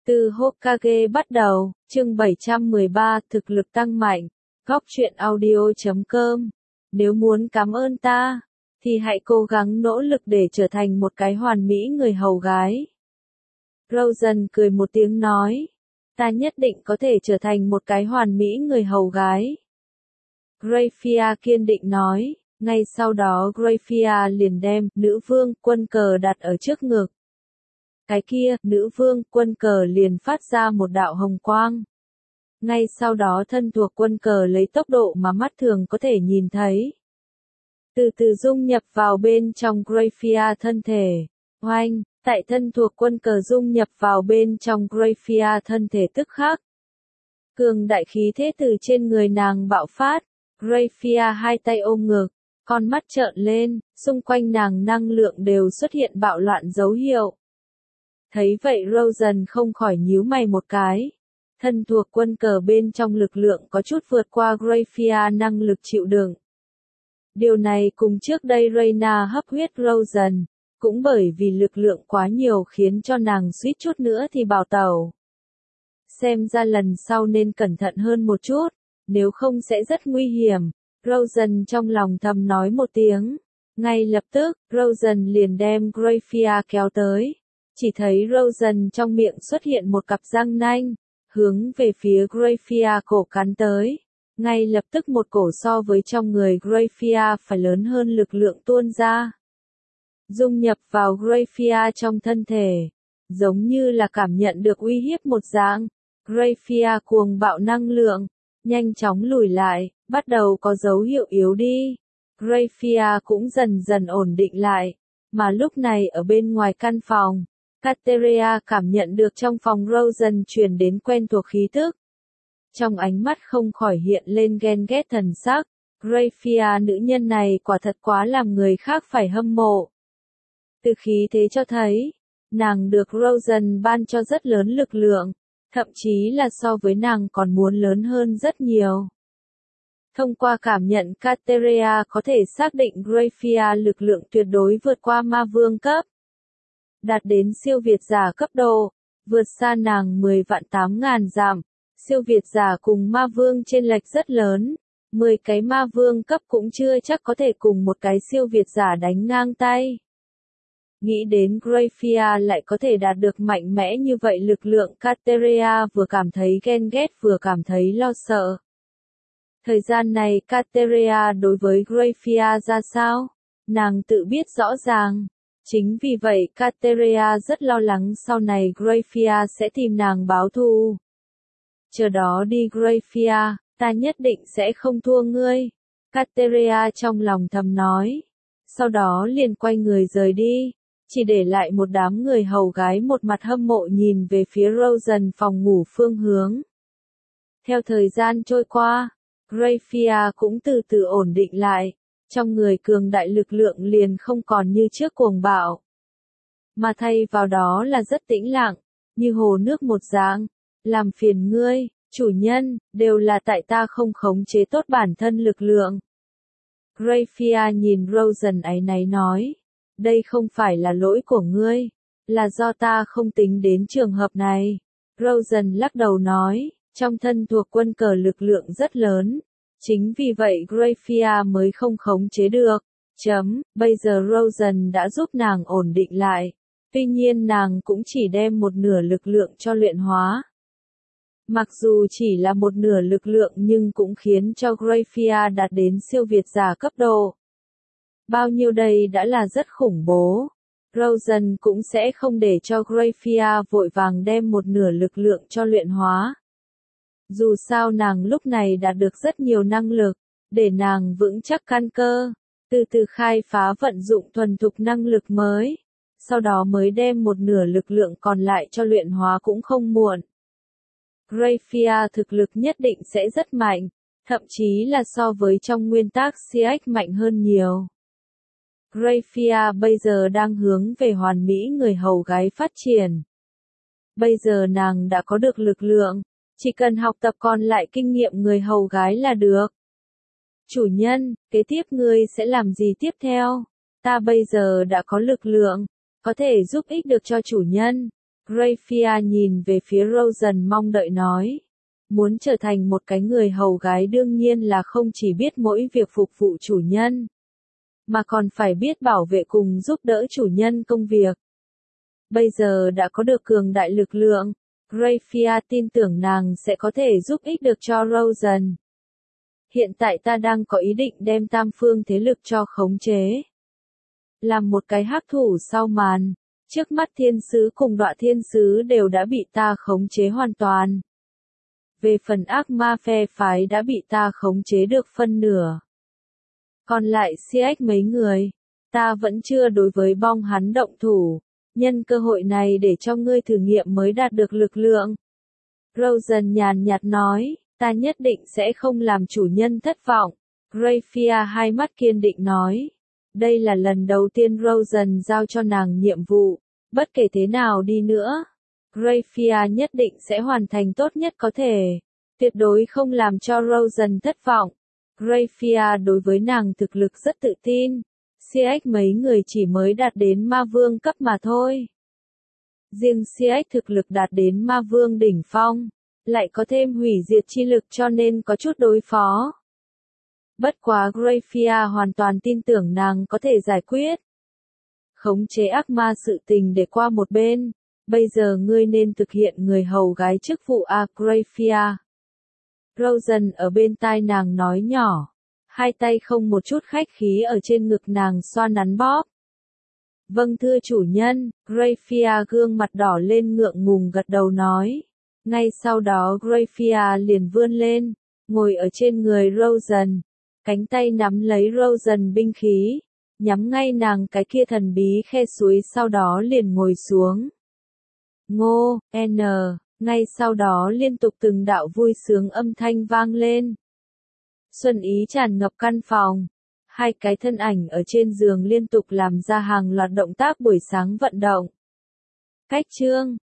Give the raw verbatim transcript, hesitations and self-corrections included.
Từ Hokage bắt đầu, chương bảy trăm mười ba, thực lực tăng mạnh, góc truyện audio chấm com. Nếu muốn cảm ơn ta, thì hãy cố gắng nỗ lực để trở thành một cái hoàn mỹ người hầu gái. Rosen cười một tiếng nói, ta nhất định có thể trở thành một cái hoàn mỹ người hầu gái. Graphia kiên định nói, ngay sau đó Graphia liền đem nữ vương quân cờ đặt ở trước ngực. Cái kia, nữ vương quân cờ liền phát ra một đạo hồng quang. Ngay sau đó thân thuộc quân cờ lấy tốc độ mà mắt thường có thể nhìn thấy. Từ từ dung nhập vào bên trong Graphia thân thể. Oanh, tại thân thuộc quân cờ dung nhập vào bên trong Graphia thân thể tức khắc. Cường đại khí thế từ trên người nàng bạo phát. Graphia hai tay ôm ngực, con mắt trợn lên, xung quanh nàng năng lượng đều xuất hiện bạo loạn dấu hiệu. Thấy vậy Rosen không khỏi nhíu mày một cái. Thân thuộc quân cờ bên trong lực lượng có chút vượt qua Graphia năng lực chịu đựng. Điều này cùng trước đây Reina hấp huyết Rosen, cũng bởi vì lực lượng quá nhiều khiến cho nàng suýt chút nữa thì bào tẩu. Xem ra lần sau nên cẩn thận hơn một chút, nếu không sẽ rất nguy hiểm. Rosen trong lòng thầm nói một tiếng. Ngay lập tức, Rosen liền đem Graphia kéo tới. Chỉ thấy Rosen trong miệng xuất hiện một cặp răng nanh, hướng về phía Graphia cổ cắn tới. Ngay lập tức một cổ so với trong người Graphia phải lớn hơn lực lượng tuôn ra. Dung nhập vào Graphia trong thân thể, giống như là cảm nhận được uy hiếp một dạng. Graphia cuồng bạo năng lượng, nhanh chóng lùi lại, bắt đầu có dấu hiệu yếu đi. Graphia cũng dần dần ổn định lại, mà lúc này ở bên ngoài căn phòng, Kateria cảm nhận được trong phòng Rosen truyền đến quen thuộc khí tức. Trong ánh mắt không khỏi hiện lên ghen ghét thần sắc, Graphia nữ nhân này quả thật quá làm người khác phải hâm mộ. Từ khí thế cho thấy, nàng được Rosen ban cho rất lớn lực lượng, thậm chí là so với nàng còn muốn lớn hơn rất nhiều. Thông qua cảm nhận Kateria có thể xác định Graphia lực lượng tuyệt đối vượt qua ma vương cấp. Đạt đến siêu việt giả cấp độ, vượt xa nàng mười vạn tám ngàn dặm. Siêu việt giả cùng ma vương chênh lệch rất lớn, mười cái ma vương cấp cũng chưa chắc có thể cùng một cái siêu việt giả đánh ngang tay. Nghĩ đến Graphia lại có thể đạt được mạnh mẽ như vậy lực lượng, Kateria vừa cảm thấy ghen ghét vừa cảm thấy lo sợ. Thời gian này Kateria đối với Graphia ra sao? Nàng tự biết rõ ràng. Chính vì vậy Kateria rất lo lắng sau này Graphia sẽ tìm nàng báo thù. Chờ đó đi Graphia, ta nhất định sẽ không thua ngươi. Kateria trong lòng thầm nói. Sau đó liền quay người rời đi, chỉ để lại một đám người hầu gái một mặt hâm mộ nhìn về phía Rosen phòng ngủ phương hướng. Theo thời gian trôi qua, Graphia cũng từ từ ổn định lại. Trong người cường đại lực lượng liền không còn như trước cuồng bạo, mà thay vào đó là rất tĩnh lặng, như hồ nước một dạng. Làm phiền ngươi, chủ nhân, đều là tại ta không khống chế tốt bản thân lực lượng. Graphia nhìn Rosen áy náy nói, đây không phải là lỗi của ngươi, là do ta không tính đến trường hợp này. Rosen lắc đầu nói, trong thân thuộc quân cờ lực lượng rất lớn. Chính vì vậy Graphia mới không khống chế được. Chấm, bây giờ Rosen đã giúp nàng ổn định lại. Tuy nhiên nàng cũng chỉ đem một nửa lực lượng cho luyện hóa. Mặc dù chỉ là một nửa lực lượng nhưng cũng khiến cho Graphia đạt đến siêu việt giả cấp độ. Bao nhiêu đây đã là rất khủng bố. Rosen cũng sẽ không để cho Graphia vội vàng đem một nửa lực lượng cho luyện hóa. Dù sao nàng lúc này đạt được rất nhiều năng lực, để nàng vững chắc căn cơ, từ từ khai phá vận dụng thuần thục năng lực mới, sau đó mới đem một nửa lực lượng còn lại cho luyện hóa cũng không muộn. Graphia thực lực nhất định sẽ rất mạnh, thậm chí là so với trong nguyên tắc xê ích mạnh hơn nhiều. Graphia bây giờ đang hướng về hoàn mỹ người hầu gái phát triển. Bây giờ nàng đã có được lực lượng. Chỉ cần học tập còn lại kinh nghiệm người hầu gái là được. Chủ nhân, kế tiếp ngươi sẽ làm gì tiếp theo? Ta bây giờ đã có lực lượng, có thể giúp ích được cho chủ nhân. Gracia nhìn về phía Rosen mong đợi nói. Muốn trở thành một cái người hầu gái đương nhiên là không chỉ biết mỗi việc phục vụ chủ nhân, mà còn phải biết bảo vệ cùng giúp đỡ chủ nhân công việc. Bây giờ đã có được cường đại lực lượng, Gracia tin tưởng nàng sẽ có thể giúp ích được cho Rosen. Hiện tại ta đang có ý định đem tam phương thế lực cho khống chế. Làm một cái hắc thủ sau màn, trước mắt thiên sứ cùng đọa thiên sứ đều đã bị ta khống chế hoàn toàn. Về phần ác ma phe phái đã bị ta khống chế được phân nửa. Còn lại xê ích mấy người, ta vẫn chưa đối với bong hắn động thủ, nhân cơ hội này để cho ngươi thử nghiệm mới đạt được lực lượng. Rosen nhàn nhạt nói, ta nhất định sẽ không làm chủ nhân thất vọng. Gracia hai mắt kiên định nói, đây là lần đầu tiên Rosen giao cho nàng nhiệm vụ, bất kể thế nào đi nữa, Gracia nhất định sẽ hoàn thành tốt nhất có thể, tuyệt đối không làm cho Rosen thất vọng. Gracia đối với nàng thực lực rất tự tin, xê ích mấy người chỉ mới đạt đến ma vương cấp mà thôi. Riêng xê ích thực lực đạt đến ma vương đỉnh phong, lại có thêm hủy diệt chi lực cho nên có chút đối phó. Bất quá Gracia hoàn toàn tin tưởng nàng có thể giải quyết. Khống chế ác ma sự tình để qua một bên, bây giờ ngươi nên thực hiện người hầu gái chức vụ a Gracia. Rosen ở bên tai nàng nói nhỏ, hai tay không một chút khách khí ở trên ngực nàng xoa nắn bóp. Vâng thưa chủ nhân, Gracia gương mặt đỏ lên ngượng ngùng gật đầu nói. Ngay sau đó Gracia liền vươn lên, ngồi ở trên người Rosen, cánh tay nắm lấy Rosen binh khí, nhắm ngay nàng cái kia thần bí khe suối sau đó liền ngồi xuống. Ngô, N, ngay sau đó liên tục từng đạo vui sướng âm thanh vang lên. Xuân ý tràn ngập căn phòng, hai cái thân ảnh ở trên giường liên tục làm ra hàng loạt động tác buổi sáng vận động. Cách chương